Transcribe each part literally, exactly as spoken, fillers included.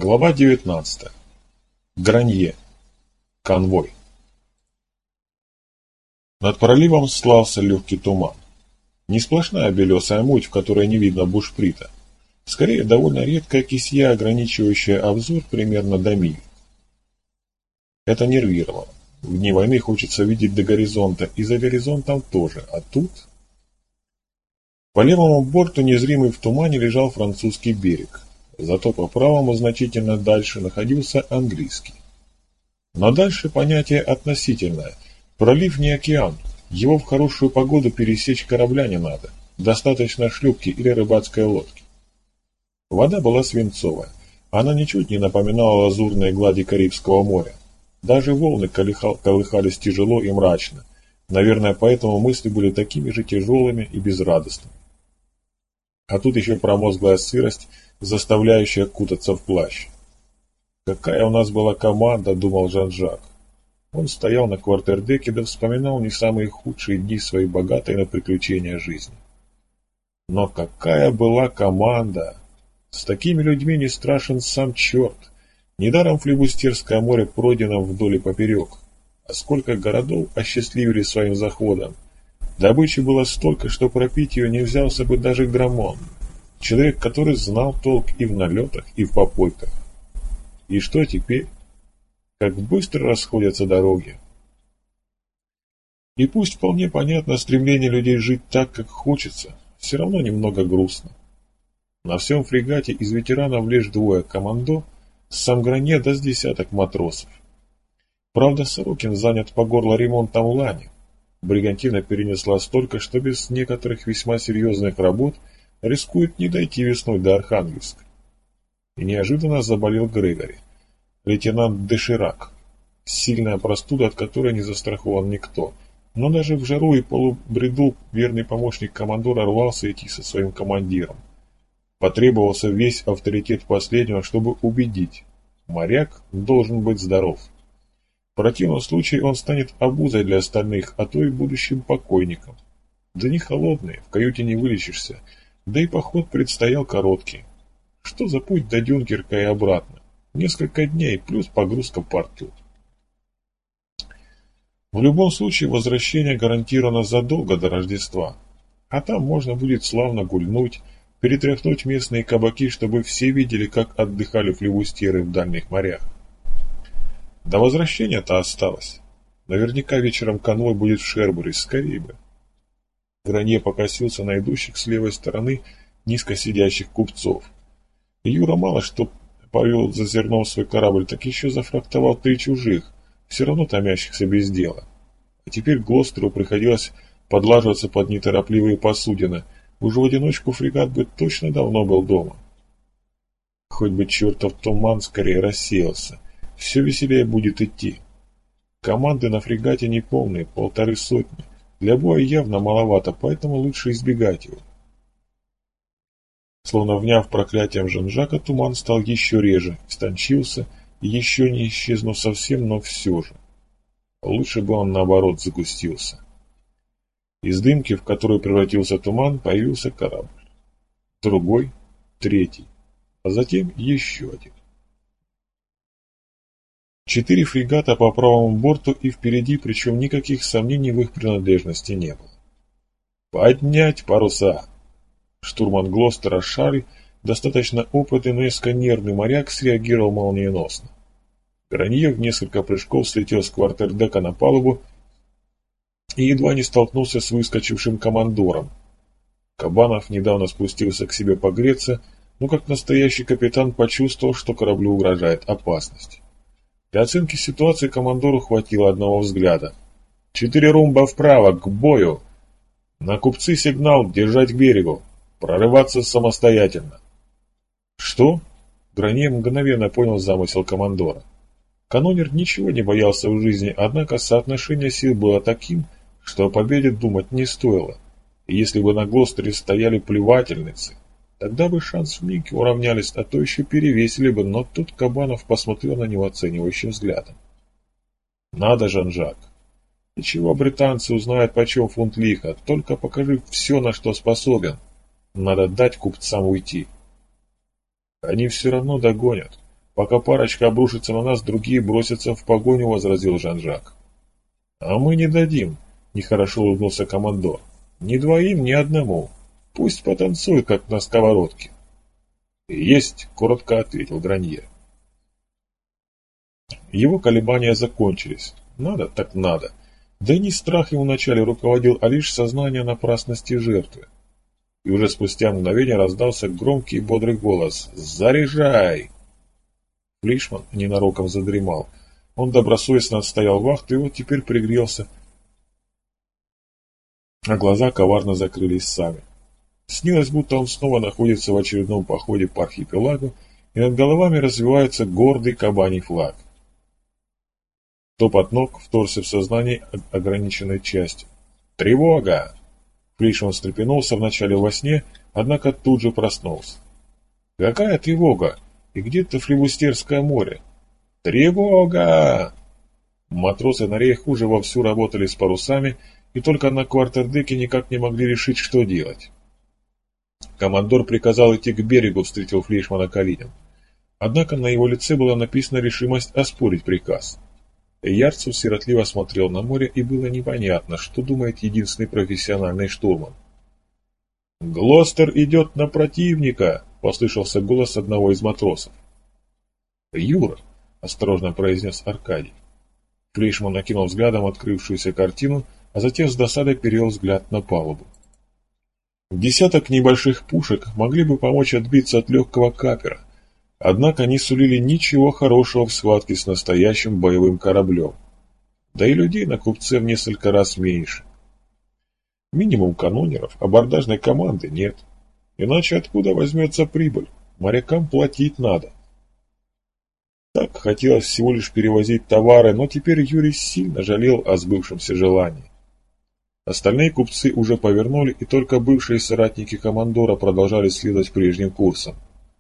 Глава девятнадцатая. Гранье. Конвой. Над проливом слался легкий туман. Не сплошная белесая муть, в которой не видно бушприта. Скорее, довольно редкая кисья, ограничивающая обзор примерно до мили. Это нервировало. В дни войны хочется видеть до горизонта, и за горизонтом тоже, а тут... По левому борту, незримый в тумане, лежал французский берег. Зато по правому значительно дальше находился английский. Но дальше понятие относительное. Пролив не океан. Его в хорошую погоду пересечь корабля не надо. Достаточно шлюпки или рыбацкой лодки. Вода была свинцовая. Она ничуть не напоминала лазурные глади Карибского моря. Даже волны колыхались тяжело и мрачно. Наверное, поэтому мысли были такими же тяжелыми и безрадостными. А тут еще промозглая сырость, заставляющая кутаться в плащ. «Какая у нас была команда», — думал Жан-Жак. Он стоял на квартердеке, да вспоминал не самые худшие дни своей богатой на приключения жизни. Но какая была команда! С такими людьми не страшен сам черт. Недаром флибустерское море пройдено вдоль и поперек. А сколько городов осчастливили своим заходом. Добычи было столько, что пропить ее не взялся бы даже Граммон. Человек, который знал толк и в налетах, и в попойках. И что теперь? Как быстро расходятся дороги. И пусть вполне понятно стремление людей жить так, как хочется, все равно немного грустно. На всем фрегате из ветеранов лишь двое командо, сам Гранье да с десяток матросов. Правда, Сорокин занят по горло ремонтом лани. Бригантина перенесла столько, что без некоторых весьма серьезных работ рискует не дойти весной до Архангельска. И неожиданно заболел Грегори, лейтенант Деширак. Сильная простуда, от которой не застрахован никто. Но даже в жару и полубреду верный помощник командора рвался идти со своим командиром. Потребовался весь авторитет последнего, чтобы убедить. Моряк должен быть здоров. В противном случае он станет обузой для остальных, а то и будущим покойником. Дни холодные, в каюте не вылечишься, да и поход предстоял короткий. Что за путь до Дюнкерка и обратно? Несколько дней, плюс погрузка в порту. В любом случае возвращение гарантировано задолго до Рождества, а там можно будет славно гульнуть, перетряхнуть местные кабаки, чтобы все видели, как отдыхали флибустеры в дальних морях. До возвращения-то осталось. Наверняка вечером конвой будет в Шербуре, скорее бы. Гранье покосился на идущих с левой стороны низко сидящих купцов. И Юра мало что повел за зерном свой корабль, так еще зафрактовал три чужих, все равно томящихся без дела. А теперь Глостеру приходилось подлаживаться под неторопливые посудины. Уже в одиночку фрегат бы точно давно был дома. Хоть бы чертов туман скорее рассеялся. Все веселее будет идти. Команды на фрегате не полные, полторы сотни. Для боя явно маловато, поэтому лучше избегать его. Словно вняв проклятием Жан-Жака, туман стал еще реже, истончился, еще не исчезнув совсем, но все же. Лучше бы он, наоборот, загустился. Из дымки, в которую превратился туман, появился корабль. Другой, третий, а затем еще один. Четыре фрегата по правому борту и впереди, причем никаких сомнений в их принадлежности не было. «Поднять паруса!» Штурман Глостера Шарль, достаточно опытный, но несколько нервный моряк, среагировал молниеносно. Гранье в несколько прыжков слетел с квартердека на палубу и едва не столкнулся с выскочившим командором. Кабанов недавно спустился к себе погреться, но как настоящий капитан почувствовал, что кораблю угрожает опасность. Для оценки ситуации командору хватило одного взгляда. «Четыре румба вправо, к бою! На купцы сигнал, держать к берегу! Прорываться самостоятельно!» «Что?» Гранье мгновенно понял замысел командора. Канонер ничего не боялся в жизни, однако соотношение сил было таким, что о победе думать не стоило. И если бы на Глостере стояли плевательницы, тогда бы шансы вмиг уравнялись, а то еще перевесили бы, но тут Кабанов посмотрел на него оценивающим взглядом. «Надо, Жан-Жак. И чего британцы узнают, почем фунт лиха? Только покажи все, на что способен. Надо дать купцам уйти». «Они все равно догонят. Пока парочка обрушится на нас, другие бросятся в погоню, возразил Жан-Жак. А мы не дадим, нехорошо улыбнулся командор. Ни двоим, ни одному. Пусть потанцует, как на сковородке. Есть, коротко ответил Гранье. Его колебания закончились. Надо, так надо. Да и не страх ему вначале руководил, а лишь сознание напрасности жертвы. И уже спустя мгновение раздался громкий и бодрый голос: «Заряжай!» Флейшман ненароком задремал. Он добросовестно отстоял вахту и вот теперь пригрелся, а глаза коварно закрылись сами. Снилось, будто он снова находится в очередном походе по архипелагу, и над головами развивается гордый кабаний флаг. Топот ног вторгся в сознание ограниченной частью. «Тревога!» Флейшман встрепенулся вначале во сне, однако тут же проснулся. «Какая тревога? И где-то флибустерское море!» «Тревога!» Матросы на реях уже вовсю работали с парусами, и только на квартердеке никак не могли решить, что делать. Командор приказал идти к берегу, встретил Флейшмана Калинин. Однако на его лице была написана решимость оспорить приказ. Ярцев сиротливо смотрел на море, и было непонятно, что думает единственный профессиональный штурман. «Глостер идет на противника!» — послышался голос одного из матросов. «Юра!» — осторожно произнес Аркадий. Флейшман накинул взглядом открывшуюся картину, а затем с досадой перевел взгляд на палубу. Десяток небольших пушек могли бы помочь отбиться от легкого капера, однако не сулили ничего хорошего в схватке с настоящим боевым кораблем. Да и людей на Купце в несколько раз меньше. Минимум канонеров, абордажной команды нет. Иначе откуда возьмется прибыль? Морякам платить надо. Так хотелось всего лишь перевозить товары, но теперь Юрий сильно жалел о сбывшемся желании. Остальные купцы уже повернули, и только бывшие соратники командора продолжали следовать прежним курсом.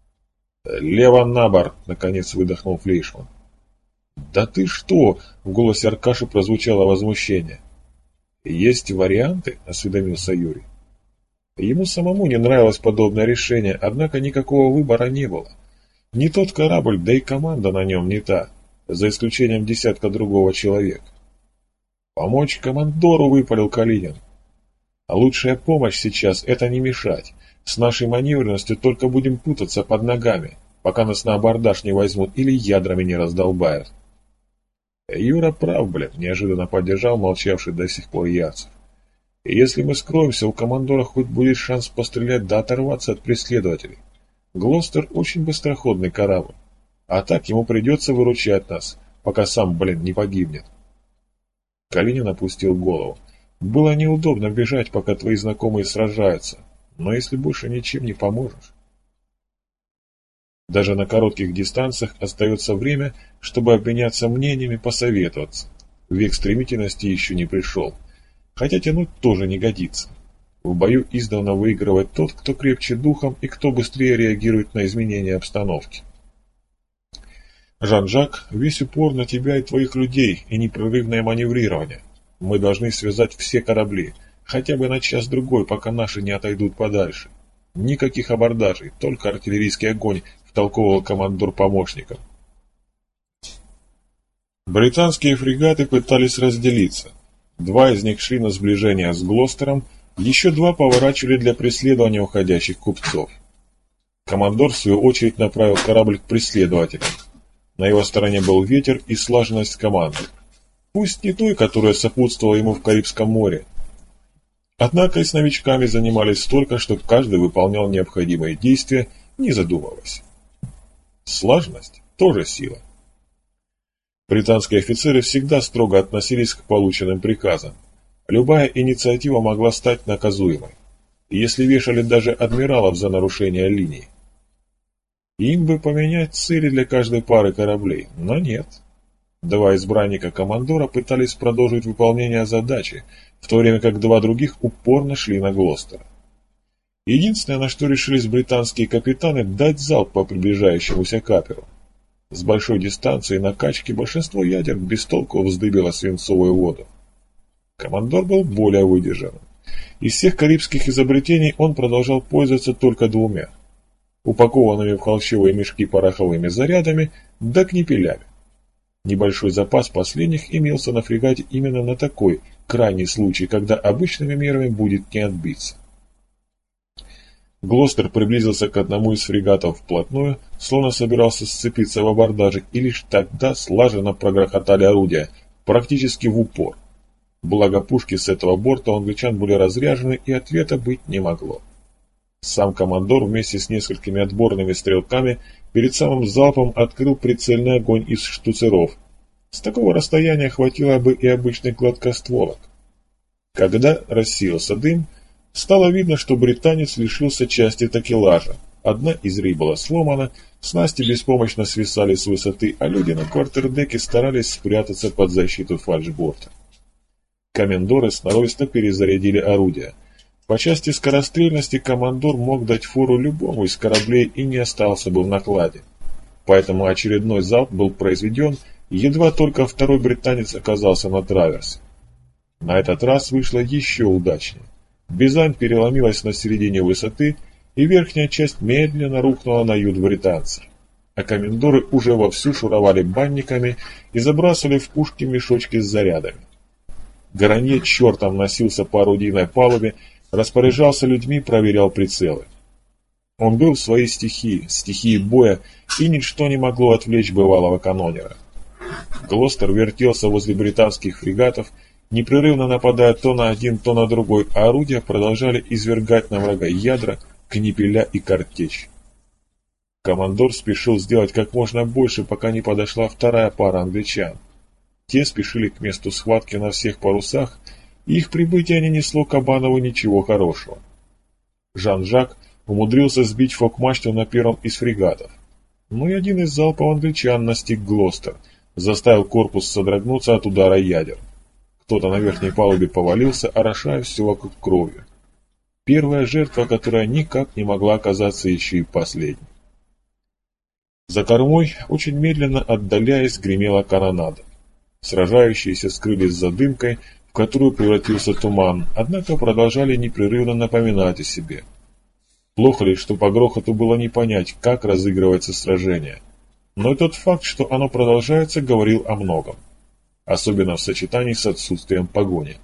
«Лево на борт!» — наконец выдохнул Флейшман. «Да ты что!» — в голосе Аркаши прозвучало возмущение. «Есть варианты?» — осведомился Юрий. Ему самому не нравилось подобное решение, однако никакого выбора не было. Не тот корабль, да и команда на нем не та, за исключением десятка другого человека. «Помочь командору!» — выпалил Калинин. «А лучшая помощь сейчас — это не мешать. С нашей маневренностью только будем путаться под ногами, пока нас на абордаж не возьмут или ядрами не раздолбают». «Юра прав, блядь», — неожиданно поддержал молчавший до сих пор Ярцев. «И если мы скроемся, у командора хоть будет шанс пострелять да оторваться от преследователей. Глостер очень быстроходный корабль, а так ему придется выручать нас, пока сам, блин, не погибнет». Калинин опустил голову. «Было неудобно бежать, пока твои знакомые сражаются, но если больше ничем не поможешь...» Даже на коротких дистанциях остается время, чтобы обменяться мнениями, посоветоваться. Век стремительности еще не пришел. Хотя тянуть тоже не годится. В бою издавна выигрывает тот, кто крепче духом и кто быстрее реагирует на изменения обстановки. Жан-Жак, весь упор на тебя и твоих людей, и непрерывное маневрирование. Мы должны связать все корабли, хотя бы на час-другой, пока наши не отойдут подальше. Никаких абордажей, только артиллерийский огонь, втолковывал командор помощникам. Британские фрегаты пытались разделиться. Два из них шли на сближение с Глостером, еще два поворачивали для преследования уходящих купцов. Командор, в свою очередь, направил корабль к преследователям. На его стороне был ветер и слаженность команды. Пусть не той, которая сопутствовала ему в Карибском море. Однако и с новичками занимались столько, что каждый выполнял необходимые действия, не задумываясь. Слаженность – тоже сила. Британские офицеры всегда строго относились к полученным приказам. Любая инициатива могла стать наказуемой. И если вешали даже адмиралов за нарушение линии. Им бы поменять цели для каждой пары кораблей, но нет. Два избранника командора пытались продолжить выполнение задачи, в то время как два других упорно шли на Глостер. Единственное, на что решились британские капитаны, дать залп по приближающемуся каперу. С большой дистанции на качке большинство ядер без толку вздыбило свинцовую воду. Командор был более выдержанным. Из всех карибских изобретений он продолжал пользоваться только двумя. упакованными в холщовые мешки пороховыми зарядами, да книпелями. Небольшой запас последних имелся на фрегате именно на такой крайний случай, когда обычными мерами будет не отбиться. Глостер приблизился к одному из фрегатов вплотную, словно собирался сцепиться в абордаже, и лишь тогда слаженно прогрохотали орудия, практически в упор. Благо пушки с этого борта у англичан были разряжены, и ответа быть не могло. Сам командор вместе с несколькими отборными стрелками перед самым залпом открыл прицельный огонь из штуцеров. С такого расстояния хватило бы и обычных гладкостволок. Когда рассеялся дым, стало видно, что британец лишился части такелажа. Одна из рей была сломана, снасти беспомощно свисали с высоты, а люди на квартердеке старались спрятаться под защиту фальшборта. Комендоры сноровисто перезарядили орудия. По части скорострельности командор мог дать фору любому из кораблей и не остался бы в накладе. Поэтому очередной залп был произведен, едва только второй британец оказался на траверсе. На этот раз вышло еще удачнее. Бизань переломилась на середине высоты, и верхняя часть медленно рухнула на ют британцев. А комендоры уже вовсю шуровали банниками и забрасывали в пушки мешочки с зарядами. Гаранье чертом носился по орудийной палубе, распоряжался людьми, проверял прицелы. Он был в своей стихии, стихии боя, и ничто не могло отвлечь бывалого канонера. Глостер вертелся возле британских фрегатов, непрерывно нападая то на один, то на другой, а орудия продолжали извергать на врага ядра, книпеля и картечь. Командор спешил сделать как можно больше, пока не подошла вторая пара англичан. Те спешили к месту схватки на всех парусах, и их прибытие не несло Кабанову ничего хорошего. Жан-Жак умудрился сбить фок-мачту на первом из фрегатов. Но и один из залпов англичан настиг Глостер, заставил корпус содрогнуться от удара ядер. Кто-то на верхней палубе повалился, орошая все вокруг кровью. Первая жертва, которая никак не могла оказаться еще и последней. За кормой, очень медленно отдаляясь, гремела канонада. Сражающиеся скрылись за дымкой, в которую превратился туман, однако продолжали непрерывно напоминать о себе. Плохо ли, что по грохоту было не понять, как разыгрывается сражение. Но и тот факт, что оно продолжается, говорил о многом. Особенно в сочетании с отсутствием погони.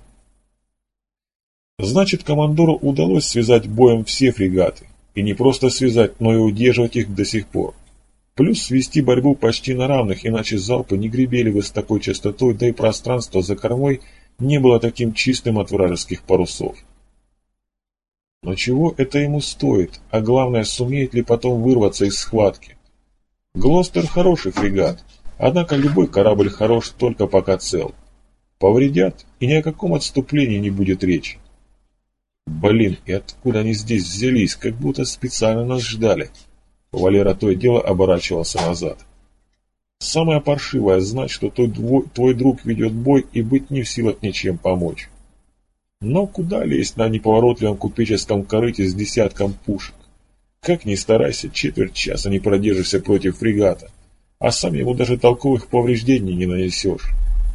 Значит, командору удалось связать боем все фрегаты. И не просто связать, но и удерживать их до сих пор. Плюс свести борьбу почти на равных, иначе залпы не гребели бы с такой частотой, да и пространство за кормой не было таким чистым от вражеских парусов. Но чего это ему стоит, а главное, сумеет ли потом вырваться из схватки? Глостер хороший фрегат, однако любой корабль хорош только пока цел. Повредят, и ни о каком отступлении не будет речи. Блин, и откуда они здесь взялись, как будто специально нас ждали? Валера то и дело оборачивался назад. Самое паршивое знать, что твой, твой друг ведет бой и быть не в силах ничем помочь. Но куда лезть на неповоротливом купеческом корыте с десятком пушек? Как ни старайся, четверть часа не продержишься против фрегата, а сам ему даже толковых повреждений не нанесешь.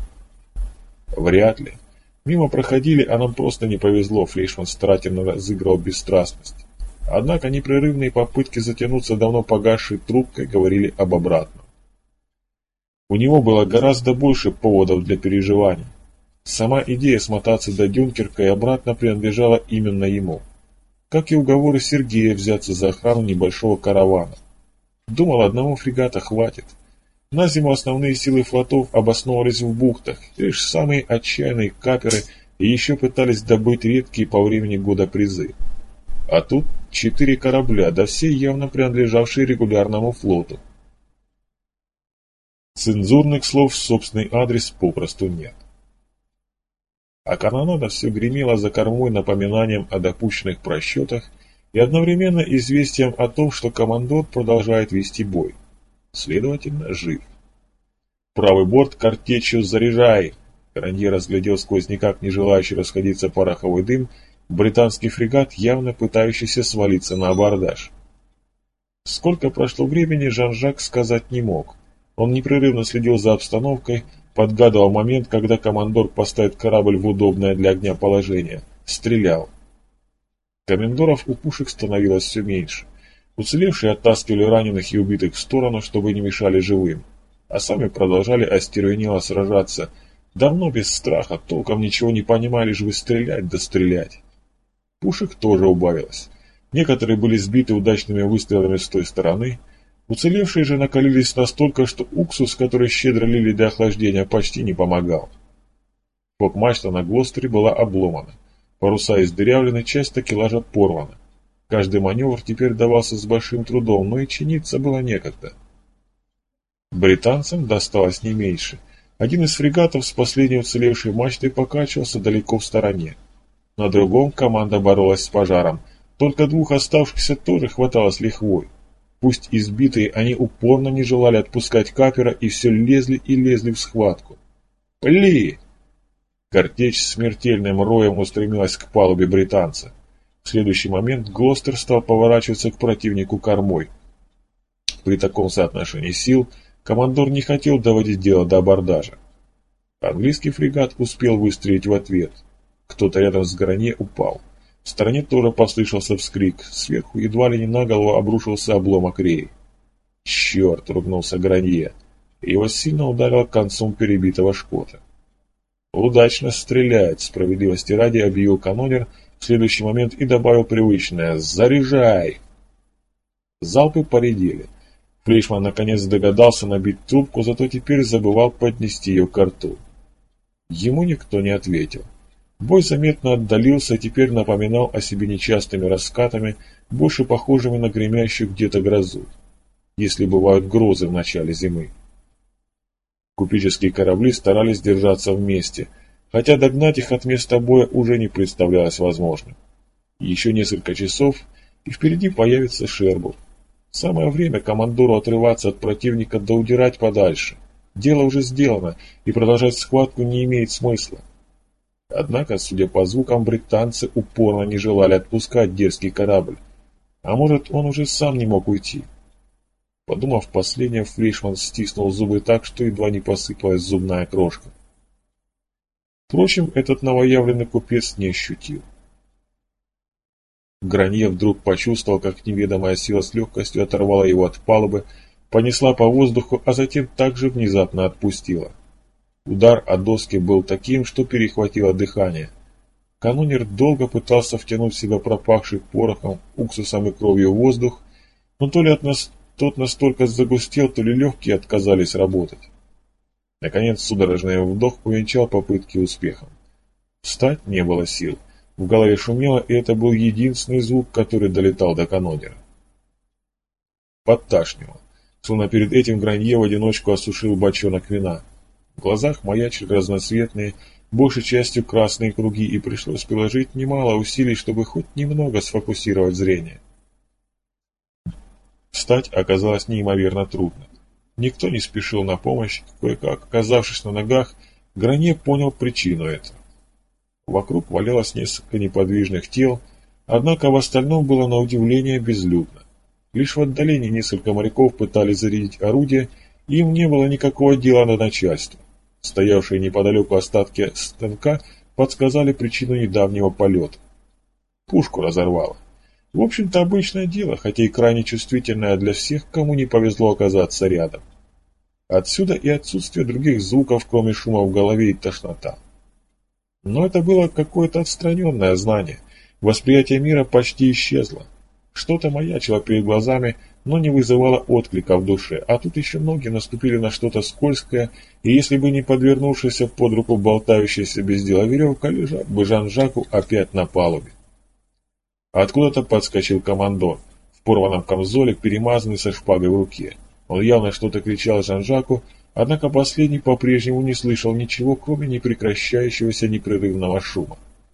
Вряд ли. Мимо проходили, а нам просто не повезло, Флейшман старательно разыграл бесстрастность. Однако непрерывные попытки затянуться давно погасшей трубкой говорили об обратном. У него было гораздо больше поводов для переживаний. Сама идея смотаться до Дюнкерка и обратно принадлежала именно ему. Как и уговоры Сергея взяться за охрану небольшого каравана. Думал, одного фрегата хватит. На зиму основные силы флотов обосновывались в бухтах, и лишь самые отчаянные каперы еще пытались добыть редкие по времени года призы. А тут четыре корабля, да все явно принадлежавшие регулярному флоту. Цензурных слов в собственный адрес попросту нет. А канонада все гремела за кормой напоминанием о допущенных просчетах и одновременно известием о том, что командор продолжает вести бой. Следовательно, жив. Правый борт картечью заряжай! Гаранье разглядел сквозь никак не желающий расходиться пороховой дым британский фрегат, явно пытающийся свалиться на абордаж. Сколько прошло времени, Жан-Жак сказать не мог. Он непрерывно следил за обстановкой, подгадывал момент, когда командор поставит корабль в удобное для огня положение. Стрелял. Комендоров у пушек становилось все меньше. Уцелевшие оттаскивали раненых и убитых в сторону, чтобы не мешали живым, а сами продолжали остервенело сражаться, давно без страха, толком ничего не понимая, лишь бы стрелять да стрелять. Пушек тоже убавилось. Некоторые были сбиты удачными выстрелами с той стороны, уцелевшие же накалились настолько, что уксус, который щедро лили для охлаждения, почти не помогал. Фок-мачта на Глостере была обломана, паруса издырявлены, часть такелажа порвана. Каждый маневр теперь давался с большим трудом, но и чиниться было некогда. Британцам досталось не меньше. Один из фрегатов с последней уцелевшей мачтой покачивался далеко в стороне. На другом команда боролась с пожаром, только двух оставшихся тоже хватало с лихвой. Пусть избитые, они упорно не желали отпускать капера и все лезли и лезли в схватку. «Пли!» Картечь смертельным роем устремилась к палубе британца. В следующий момент Глостер стал поворачиваться к противнику кормой. При таком соотношении сил командор не хотел доводить дело до абордажа. Английский фрегат успел выстрелить в ответ. Кто-то рядом с Гранье упал. В стороне тоже послышался вскрик. Сверху едва ли не на голову обрушился обломок реи. «Черт!» — ругнулся Гранье. Его сильно ударило концом перебитого шкота. «Удачно стреляет!» — справедливости ради объявил канонер в следующий момент и добавил привычное «Заряжай!». Залпы поредели. Флейшман наконец догадался набить трубку, зато теперь забывал поднести ее к рту. Ему никто не ответил. Бой заметно отдалился и теперь напоминал о себе нечастыми раскатами, больше похожими на гремящую где-то грозу, если бывают грозы в начале зимы. Купеческие корабли старались держаться вместе, хотя догнать их от места боя уже не представлялось возможным. Еще несколько часов, и впереди появится Шербург. Самое время командору отрываться от противника да удирать подальше. Дело уже сделано, и продолжать схватку не имеет смысла. Однако, судя по звукам, британцы упорно не желали отпускать дерзкий корабль. А может, он уже сам не мог уйти. Подумав последнее, Флейшман стиснул зубы так, что едва не посыпалась зубная крошка. Впрочем, этот новоявленный купец не ощутил. Гранье вдруг почувствовал, как неведомая сила с легкостью оторвала его от палубы, понесла по воздуху, а затем также внезапно отпустила. Удар о доски был таким, что перехватило дыхание. Канонер долго пытался втянуть в себя пропахший порохом, уксусом и кровью воздух, но то ли от нас тот настолько загустел, то ли легкие отказались работать. Наконец судорожный вдох увенчал попытки успехом. Встать не было сил. В голове шумело, и это был единственный звук, который долетал до канонера. Подташнивало. Словно перед этим Гранье в одиночку осушил бочонок вина. В глазах маячили разноцветные, большей частью красные круги, и пришлось приложить немало усилий, чтобы хоть немного сфокусировать зрение. Встать оказалось неимоверно трудно. Никто не спешил на помощь, кое-как, оказавшись на ногах, Гранье понял причину этого. Вокруг валялось несколько неподвижных тел, однако в остальном было на удивление безлюдно. Лишь в отдалении несколько моряков пытались зарядить орудие, и им не было никакого дела до начальства. Стоявшие неподалеку остатки станка подсказали причину недавнего полета. Пушку разорвало. В общем-то, обычное дело, хотя и крайне чувствительное для всех, кому не повезло оказаться рядом. Отсюда и отсутствие других звуков, кроме шума в голове и тошнота. Но это было какое-то отстраненное знание. Восприятие мира почти исчезло. Что-то маячило перед глазами, но не вызывало отклика в душе, а тут еще ноги наступили на что-то скользкое, и если бы не подвернувшаяся под руку болтающаяся без дела веревка, лежал бы Жан-Жаку опять на палубе. Откуда-то подскочил командор, в порванном камзоле, перемазанный со шпагой в руке. Он явно что-то кричал Жан-Жаку, однако последний по-прежнему не слышал ничего, кроме непрекращающегося непрерывного шума.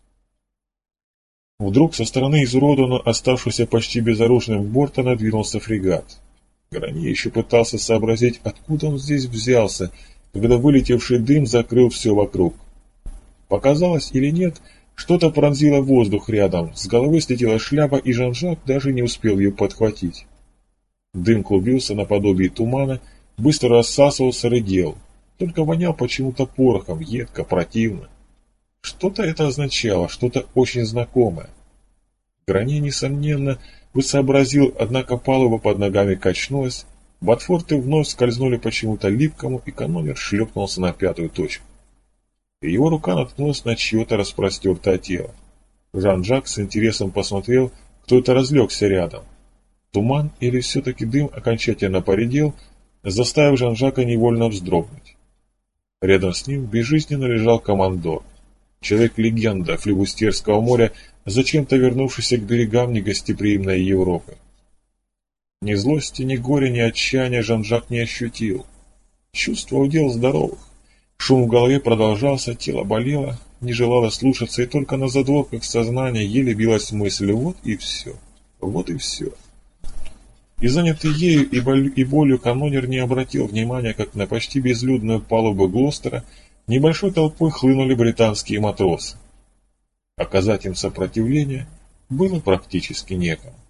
Вдруг со стороны изуродованного, оставшегося почти безоружным борта надвинулся фрегат. Гранье еще пытался сообразить, откуда он здесь взялся, когда вылетевший дым закрыл все вокруг. Показалось или нет, что-то пронзило воздух рядом, с головы слетела шляпа, и Жан-Жак даже не успел ее подхватить. Дым клубился наподобие тумана, быстро рассасывался, редел, только вонял почему-то порохом, едко, противно. Что-то это означало, что-то очень знакомое. Гранье, несомненно, бы сообразил, однако палуба под ногами качнулась, ботфорты вновь скользнули почему-то липкому, и канонер шлепнулся на пятую точку. И его рука наткнулась на чье-то распростертое тело. Жан-Жак с интересом посмотрел, кто это разлегся рядом. Туман или все-таки дым окончательно поредел, заставив Жан-Жака невольно вздрогнуть. Рядом с ним безжизненно лежал командор, человек-легенда флибустерского моря, зачем-то вернувшийся к берегам негостеприимной Европы. Ни злости, ни горя, ни отчаяния Жан-Жак не ощутил. Чувство удел здоровых. Шум в голове продолжался, тело болело, не желало слушаться, и только на задворках сознания еле билась мысль: вот и все, вот и все. И занятый ею и, боль, и болью канонер не обратил внимания, как на почти безлюдную палубу Глостера небольшой толпой хлынули британские матросы. Оказать им сопротивление было практически некому.